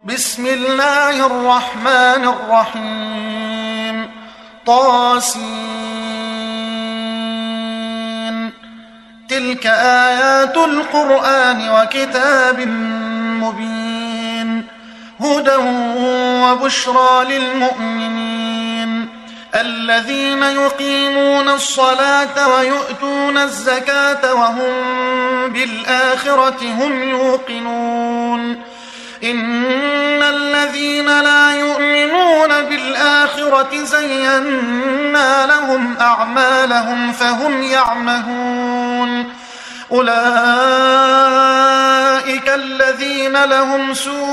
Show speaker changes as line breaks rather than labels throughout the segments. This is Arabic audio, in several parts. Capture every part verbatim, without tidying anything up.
بسم الله الرحمن الرحيم. طاسين. تلك آيات القرآن وكتاب مبين هدى وبشرى للمؤمنين الذين يقيمون الصلاة ويؤتون الزكاة وهم بالآخرة هم يوقنون. إن الذين لا يؤمنون بالآخرة زينا لهم أعمالهم فهم يعمهون. أولئك الذين لهم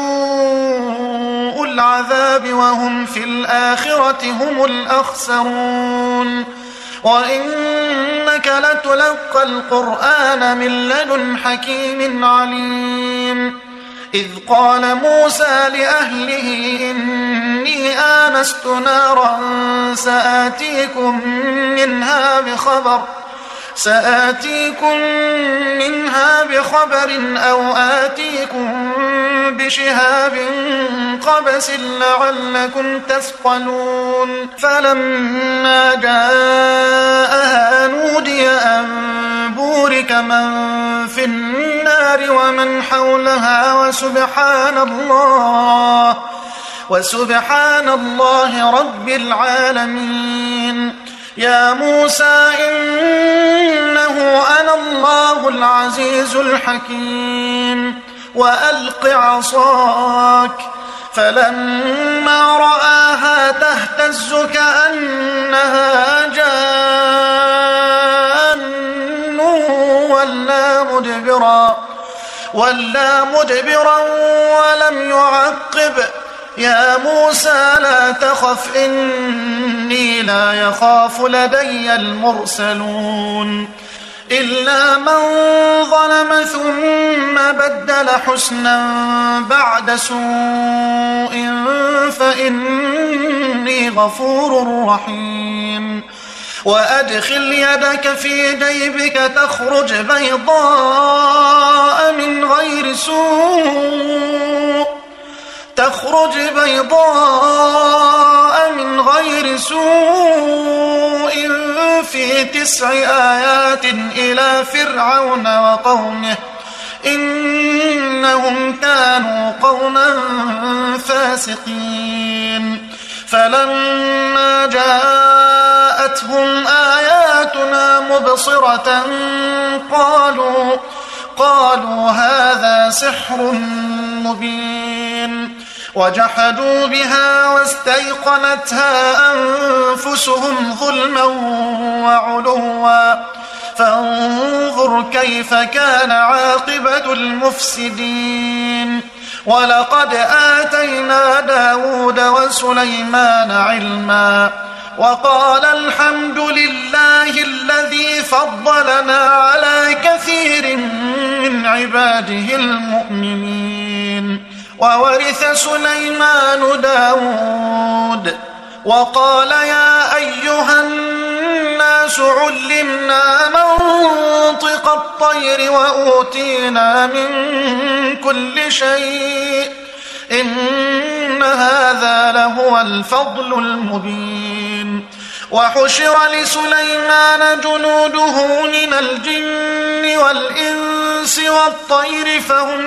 سوء العذاب وهم في الآخرة هم الأخسرون. وإنك لتلقى القرآن من لدن حكيم عليم. إذ قال موسى لأهله إني آنست نارا سآتيكم منها بخبر سآتيكم منها بخبر أو آتيكم بشهاب قبس لعلكم تثقلون. فلما جاءها نودي أن بورك من في النار ومن حولها وسبحان الله وسبحان الله رب العالمين. يا موسى إنه أنا الله العزيز الحكيم وألق عصاك. فلما رآها تهتز كأنها جان ولا مدبرا ولا مدبرا ولم يعقب. يا موسى لا تخف إني لا يخاف لدي المرسلون. إلا من ظلم ثم بدل حسنا بعد سوء فإني غفور رحيم. وأدخل يدك في جيبك تخرج بيضاء من غير سوء تخرج بيضاء من غير سوء في تسع آيات إلى فرعون وقومه إنهم كانوا قوما فاسقين. فلما جاءتهم آياتنا مبصرة قالوا قالوا هذا سحر مبين. وجحدوا بها واستيقنتها أنفسهم ظلما وعلوا فانظر كيف كان عاقبة المفسدين. ولقد آتينا داود وسليمان علما وقال الحمد لله الذي فضلنا على كثير من عباده المؤمنين. وورث سليمان داود وقال يا أيها الناس علمنا منطق الطير وأوتينا من كل شيء إن هذا لهو الفضل المبين. وحشر لسليمان جنوده من الجن والإنس والطير فهم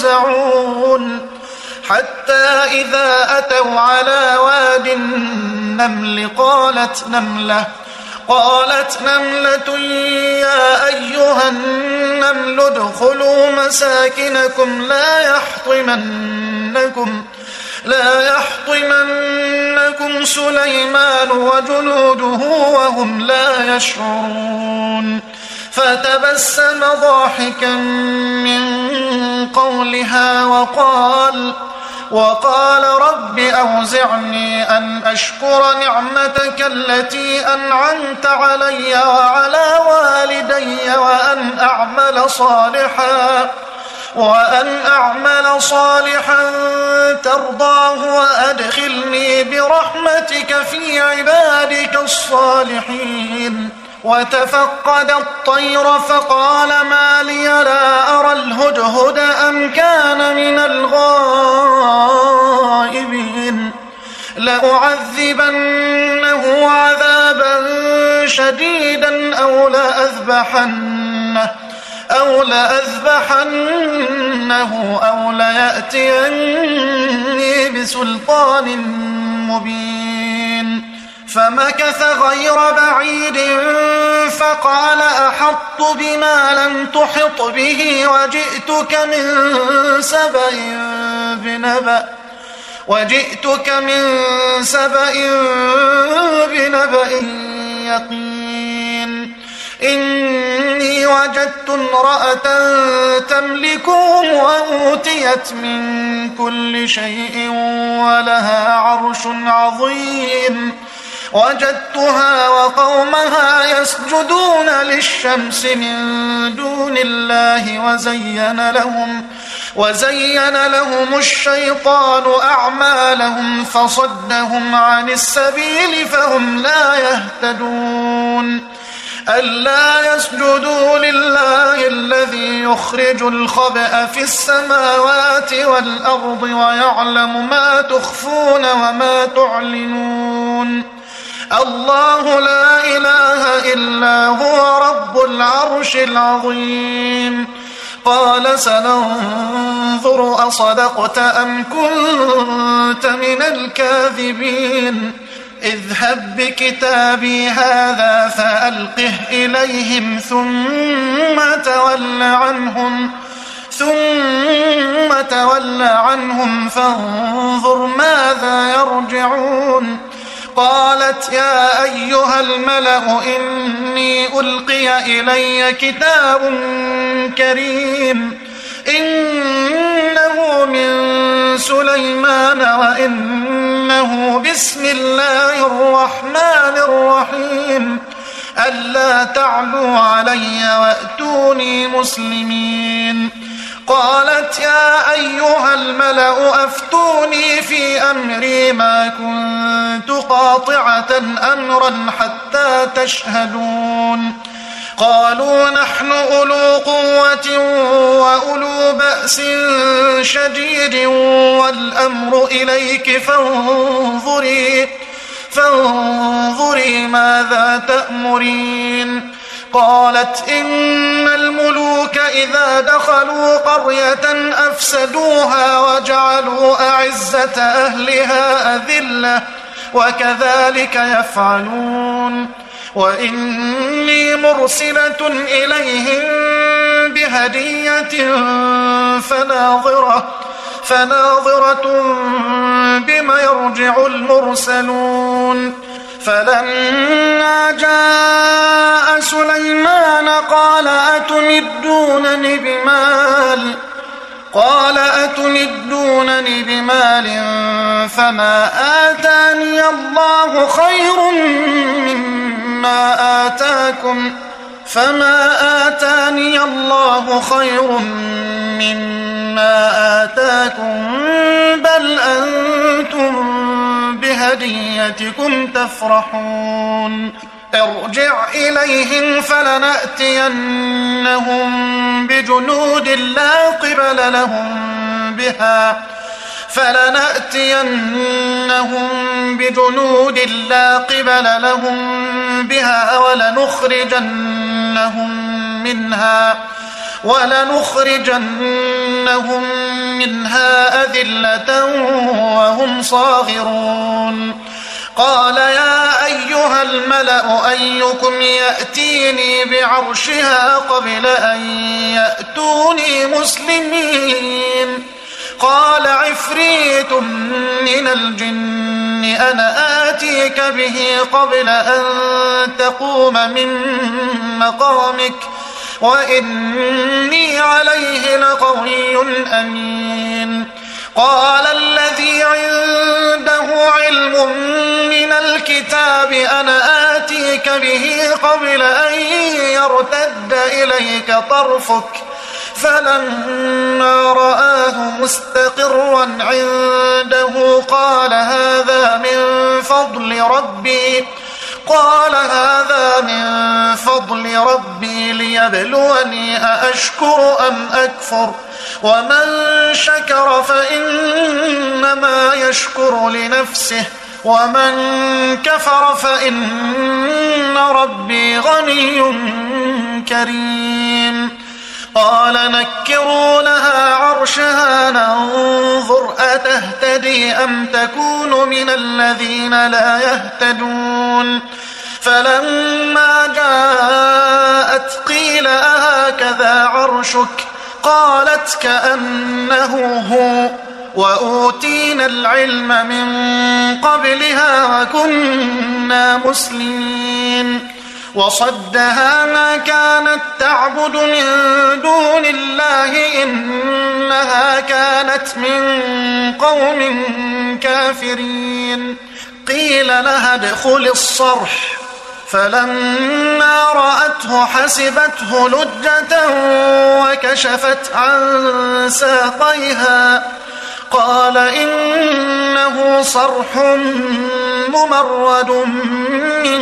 يوزعون حتى إذا أتوا على واد النمل قالت نملة قالت نملة يا أيها النمل ادخلوا مساكنكم لا يحطمنكم لا يحطمنكم سليمان وجنوده وهم لا يشعرون. فتبسم ضاحكا من قولها وقال وقال رب أوزعني أن أشكر نعمتك التي أنعمت علي وعلى والدي وأن أعمل صالحا وأن أعمل صالحا ترضاه وأدخلني برحمتك في عبادك الصالحين. وتفقد الطير فقال ما لي لا أرى الهدهد أم كان من الغائبين لأعذبنه عذابا شديدا أو لأذبحنه أو لأذبحنه أو ليأتيني بسلطان مبين. فمكث غير بعيد فقال أحطت بما لم تحط به وجئتك من سبأ بنبأ وجئتك من سبأ بنبأ يقين. إني وجدت امرأة تملكهم وأوتيت من كل شيء ولها عرش عظيم. وجدتها وقومها يسجدون للشمس من دون الله وزين لهم وزين لهم الشيطان أعمالهم فصدهم عن السبيل فهم لا يهتدون. ألا يسجدوا لله الذي يخرج الخبأ في السماوات والأرض ويعلم ما تخفون وما تعلنون. الله لا إله إلا هو رب العرش العظيم. قال سننظر أصدقت أم كنت من الكاذبين. اذهب بكتابي هذا فألقه إليهم ثم تول عنهم ثم تول عنهم فانظر ماذا يرجعون. قالت يا أيها الملأ إني ألقي إلي كتاب كريم إنه من سليمان وإنه بسم الله الرحمن الرحيم ألا تعلوا علي وأتوني مسلمين. قالت يا أيها الملأ أفتوني في أمري ما كنت قاطعة أمرا حتى تشهدون. قالوا نحن أولو قوة وأولو بأس شديد والأمر إليك فانظري فانظري ماذا تأمرين. قالت إن الملوك إذا دخلوا قرية أفسدوها وجعلوا أعزة أهلها أذلة وكذلك يفعلون. وإني مرسلة إليهم بهدية فناظرة فناظرة بما يرجع المرسلون. فلما جاء سليمان قال أتمدونني بمال قال أتمدونني بمال فما آتاني الله خير مما آتاكم فما آتاني الله خير مما آتاكم بل أنتم بهديتكم تفرحون. ارجع إليهم فلنأتينهم بجنود لا قبل لهم بها فلنأتينهم بجنود لا قبل لهم بها ولنخرجنهم منها ولنخرجنهم منها أذلة وهم صاغرون. قال يا أيها الملأ أيكم يأتيني بعرشها قبل أن يأتوني مسلمين. قال عفريت من الجن أنا آتيك به قبل أن تقوم من مقامك وإني عليه لقوي أمين. قال الذي عنده علم من الكتاب أنا آتيك به قبل أن يرتد إليك طرفك فلما رآه مستقرا عنده قال هذا من فضل ربي قال هذا من فضل ربي ليبلوني أأشكر أم أكفر ومن شكر فإنما يشكر لنفسه ومن كفر فإن ربي غني كريم قال نكروا لها عرشها ننظر أتهتدي أم تكون من الذين لا يهتدون فلما جاءت قيل أهكذا عرشك قالت كأنه هو وأوتينا العلم من قبلها وكنا مسلمين وصدها ما كانت تعبد من دون الله إنها كانت من قوم كافرين قيل لها ادخل الصرح فلما رأته حسبته لجة وكشفت عن ساقيها قال إنه صرح ممرد من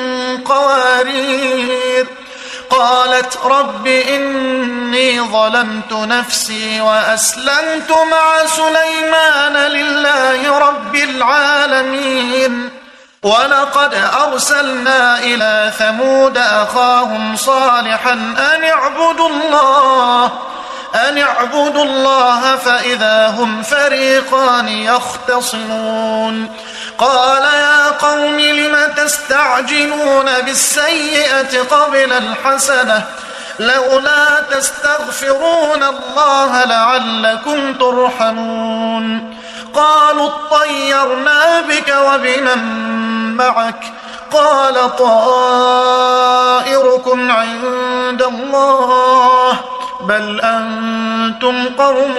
قوارير قالت رب إني ظلمت نفسي وأسلمت مع سليمان لله رب العالمين ولقد أرسلنا إلى ثمود أخاهم صالحا أن اعبدوا الله أن اعبدوا الله فإذا هم فريقان يختصمون قال يا قوم لم تستعجلون بالسيئة قبل الحسنة لولا تستغفرون الله لعلكم ترحمون قالوا اطيرنا بك وبمن معك قال طائركم عند الله بل أنتم قوم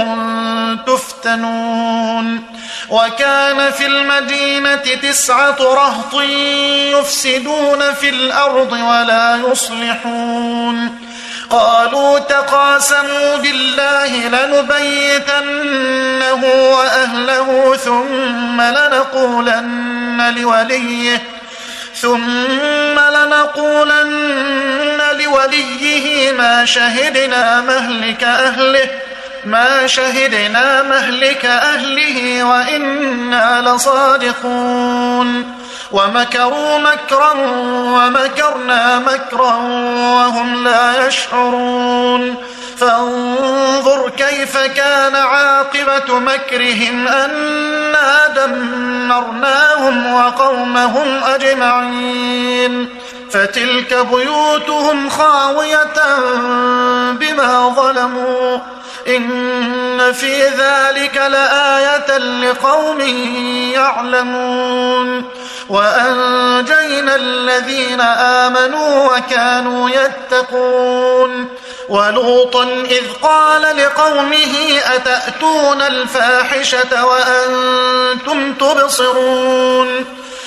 تفتنون وكان في المدينة تسعة رهط يفسدون في الأرض ولا يصلحون قالوا تقاسموا بالله لنبيتنه وأهله ثم لنقولن لوليه ثم لنقولن لوليه ما شهدنا مهلك أهله ما شهدنا مهلك أهله وإنا لصادقون ومكروا مكرا ومكرنا مكرا وهم لا يشعرون فانظر كيف كان عاقبة مكرهم أنا دمرناهم وقومهم أجمعين فتلك بيوتهم خاوية بما ظلموا إن في ذلك لآية لقوم يعلمون وأنجينا الذين آمنوا وكانوا يتقون ولوطا إذ قال لقومه أتأتون الفاحشة وأنتم تبصرون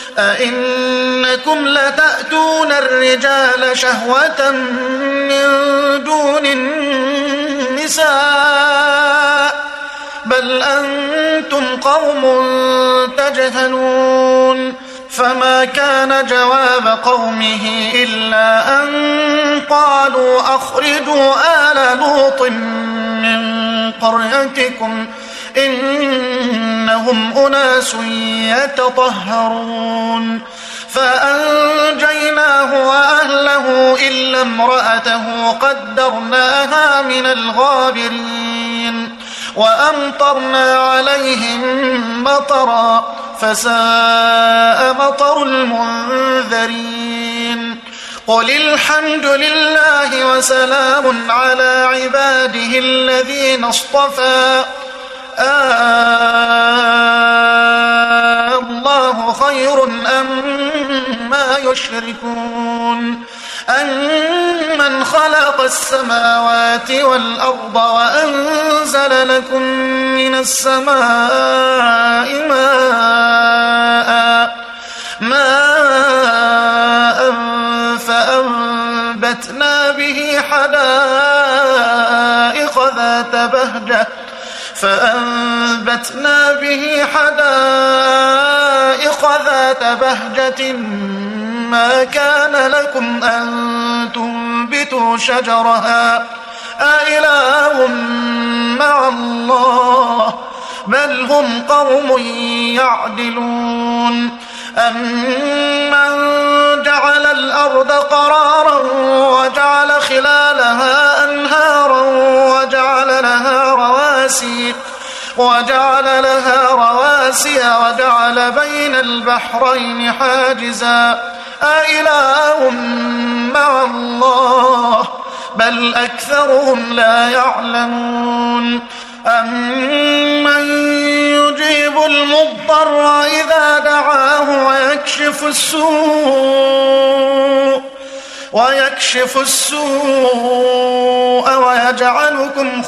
أئنكم لتأتون الرجال شهوة من دون النساء بل أنتم قوم تجهلون فما كان جواب قومه إلا أن قالوا أخرجوا آل لوط من قريتكم إنهم أناس يتطهرون فأنجيناه وأهله إلا امرأته قدرناها من الغابرين وأمطرنا عليهم مطرا فساء مطر المنذرين قل الحمد لله وسلام على عباده الذين اصطفى آه الله خير أما يشركون أمن خلق السماوات والأرض وأنزل لكم من السماء ماء ماء فأنبتنا به حدائق ذات بهجة فأنبتنا به حدائق ذات بهجة ما كان لكم أن تنبتوا شجرها أإله مع الله بل هم قوم يعدلون أمن جعل الأرض قرارا وجعل خلالها أنهارا وجعل لها رواسي وجعل لها رواسي وجعل بين البحرين حاجزا أإله مع الله بل أكثرهم لا يعلمون أمن يجيب المضطر إذا دعاه ويكشف السوء ويكشف السوء ويجعلكم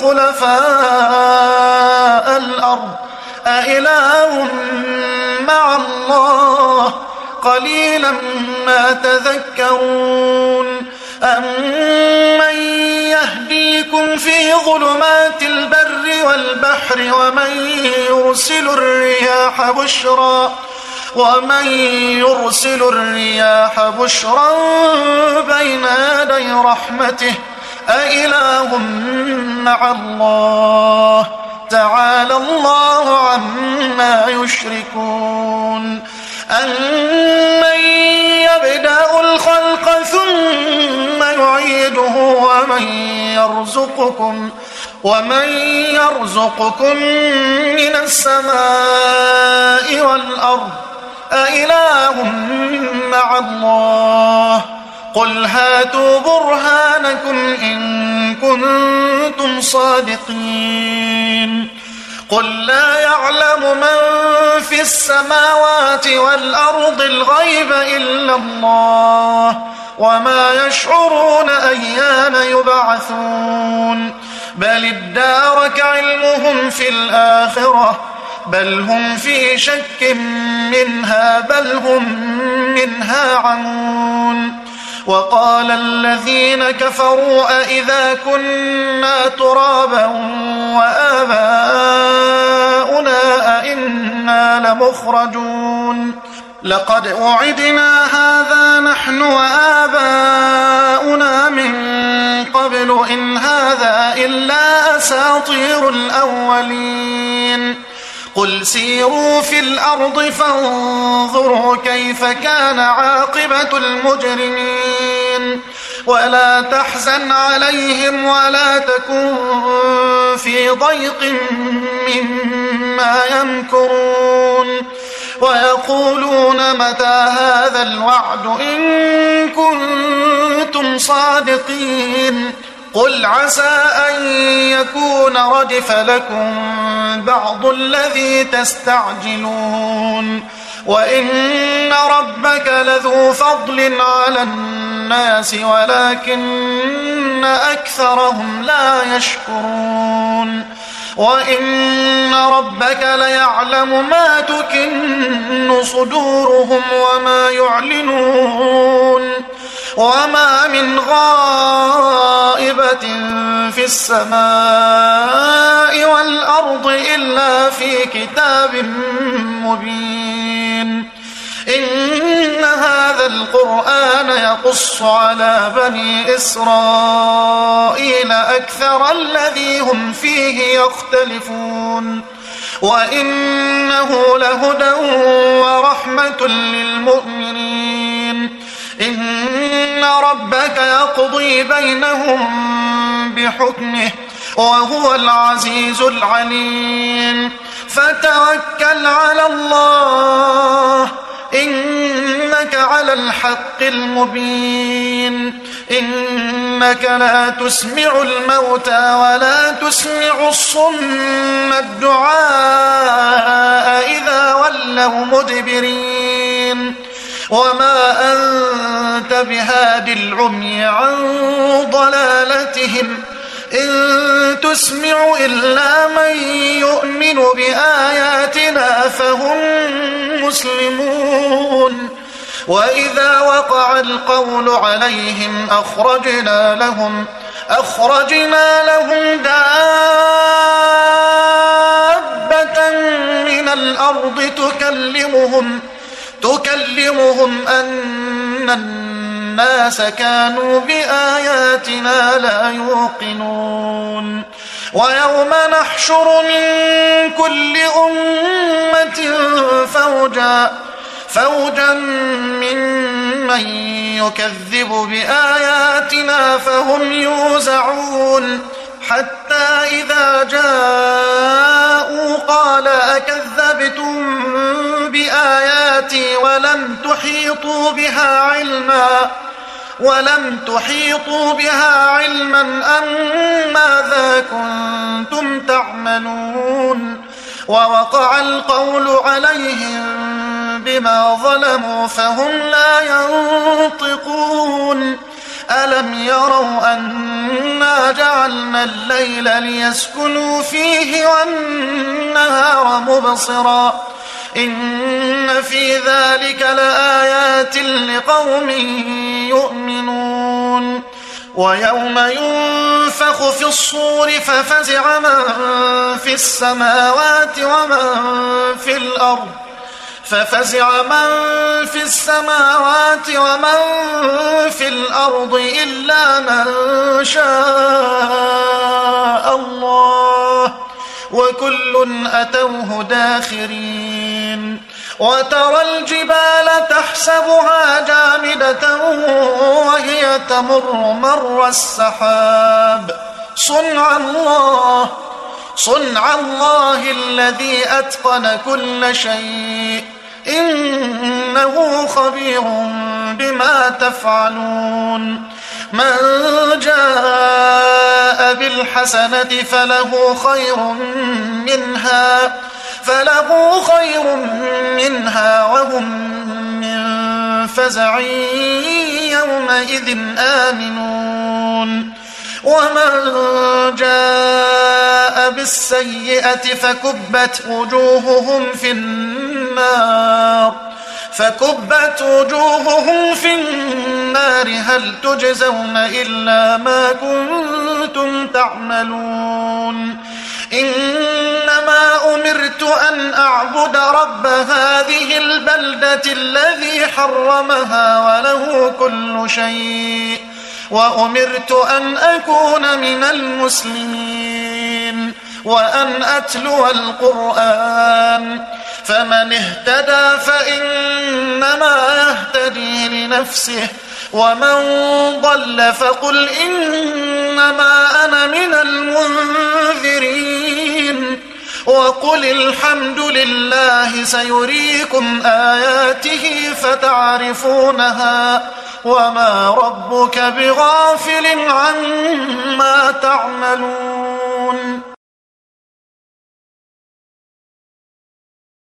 خلفاء الأرض أإله مع الله قليلا ما تذكرون أمن يهديكم في ظلمات البر والبحر ومن يرسل الرياح بشرا ومن يرسل الرياح بشرا بين يدي رحمته أإله مع الله تعالى الله عما يشركون أمن يبدأ الخلق ثم يعيده ومن يرزقكم ومن يرزقكم من السماء والأرض أإله مع الله قل هاتوا برهانكم إن كنتم صادقين قل لا يعلم من في السماوات والأرض الغيب إلا الله وما يشعرون أيان يبعثون بل ادارك علمهم في الآخرة بل هم في شك منها بل هم منها عمون وقال الذين كفروا أئذا كنا ترابا وآباؤنا أئنا لمخرجون لقد وعدنا هذا نحن وآباؤنا من قبل إن هذا إلا أساطير الأولين قل سيروا في الأرض فانظروا كيف كان عاقبة المجرمين ولا تحزن عليهم ولا تكن في ضيق مما يمكرون ويقولون متى هذا الوعد إن كنتم صادقين قل عسى أن يكون ردف لكم بعض الذي تستعجلون وإن ربك لذو فضل على الناس ولكن أكثرهم لا يشكرون وإن ربك ليعلم ما تكن صدورهم وما يعلنون وما من غائبة في السماء والأرض إلا في كتاب مبين إن هذا القرآن يقص على بني إسرائيل أكثر الذي هم فيه يختلفون وإنه لهدى ورحمة للمؤمنين إن ربك يقضي بينهم بحكمه وهو العزيز العليم فتوكل على الله إنك على الحق المبين إنك لا تسمع الموتى ولا تسمع الصم الدعاء إذا ولوا مدبرين وما أنت بهاد العمي عن ضلالتهم إن تسمع إلا من يؤمن بآياتنا فهم مسلمون وإذا وقع القول عليهم أخرجنا لهم أخرجنا لهم دابة من الأرض تكلمهم تكلمهم أن الناس كانوا بآياتنا لا يوقنون ويوم نحشر من كل أمة فوجا فوجا ممن يكذب بآياتنا فهم يوزعون حتى إذا جاءوا قال أكذبتم بآياتي ولم تحيطوا بها علما ولم تحيطوا بها علما أم ماذا كنتم تعملون ووقع القول عليهم بما ظلموا فهم لا ينطقون ألم يروا أنا جعلنا الليل ليسكنوا فيه والنهار مبصرا إن في ذلك لآيات لقوم يؤمنون ويوم ينفخ في الصور ففزع من في السماوات ومن في الأرض ففزع من في السماوات ومن في الأرض إلا من شاء الله وكل أتوه داخرين وترى الجبال تحسبها جامدة وهي تمر مر السحاب صنع الله صنع الله الذي أتقن كل شيء إنه خبير بما تفعلون من جاء بالحسنة فله خير منها فله خير منها وهم من فزع يومئذ آمنون ومن جاء بالسيئة فكبت وجوههم في النار فكبت وجوههم في النار هل تجزون إلا ما كنتم تعملون إنما أمرت أن أعبد رب هذه البلدة الذي حرمها وله كل شيء وأمرت أن أكون من المسلمين وأن أتلو القرآن فمن اهتدى فإنما يهتدي لنفسه ومن ضل فقل إنما أنا من المنذرين وقل الحمد لله سيريكم آياته فتعرفونها وما ربك بغافل عما تعملون